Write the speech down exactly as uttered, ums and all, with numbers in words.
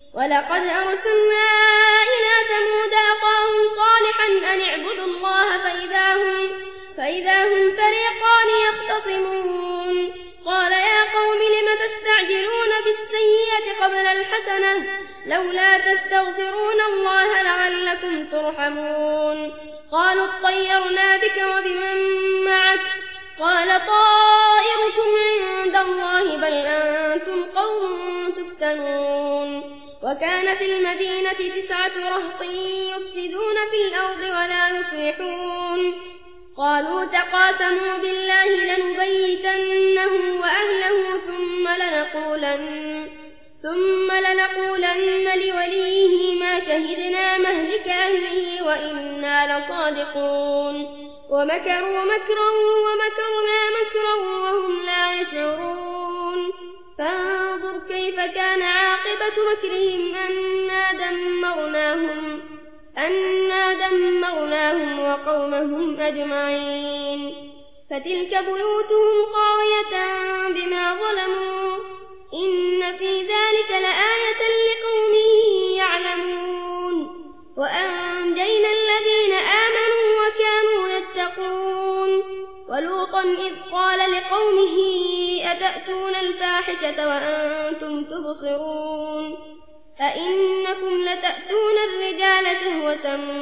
ولقد أرسلنا إلى ثمود أخاهم صالحا أن اعبدوا الله فإذا هم, فإذا هم فريقان يختصمون قال يا قوم لم تستعجلون بالسيئة قبل الحسنة لولا تستغفرون الله لعلكم ترحمون قالوا اطيرنا بك وبمن معك قال طائركم عند الله بل أنتم قوم تفتنون وكان في المدينة تسعة رهط يفسدون في الأرض ولا يصلحون قالوا تقاسموا بالله لنبيتنه وأهله ثم لنقولن, ثم لنقولن لوليه ما شهدنا مهلك أهله وإنا لصادقون ومكروا مكرا ومكرنا مكرا وهم لا يشعرون فانظر كيف كان عاقبة مكرهم أنا دمرناهم, أنا دمرناهم وقومهم أجمعين فتلك بيوتهم خاوية بما ظلموا إن في ذلك لآية لقوم يعلمون وأنجينا الذين آمنوا وكانوا يتقون ولوطا إذ قال لقومه أتأتون الفاحشة وأنتم تبصرون أئنكم لتأتون الرجال شهوة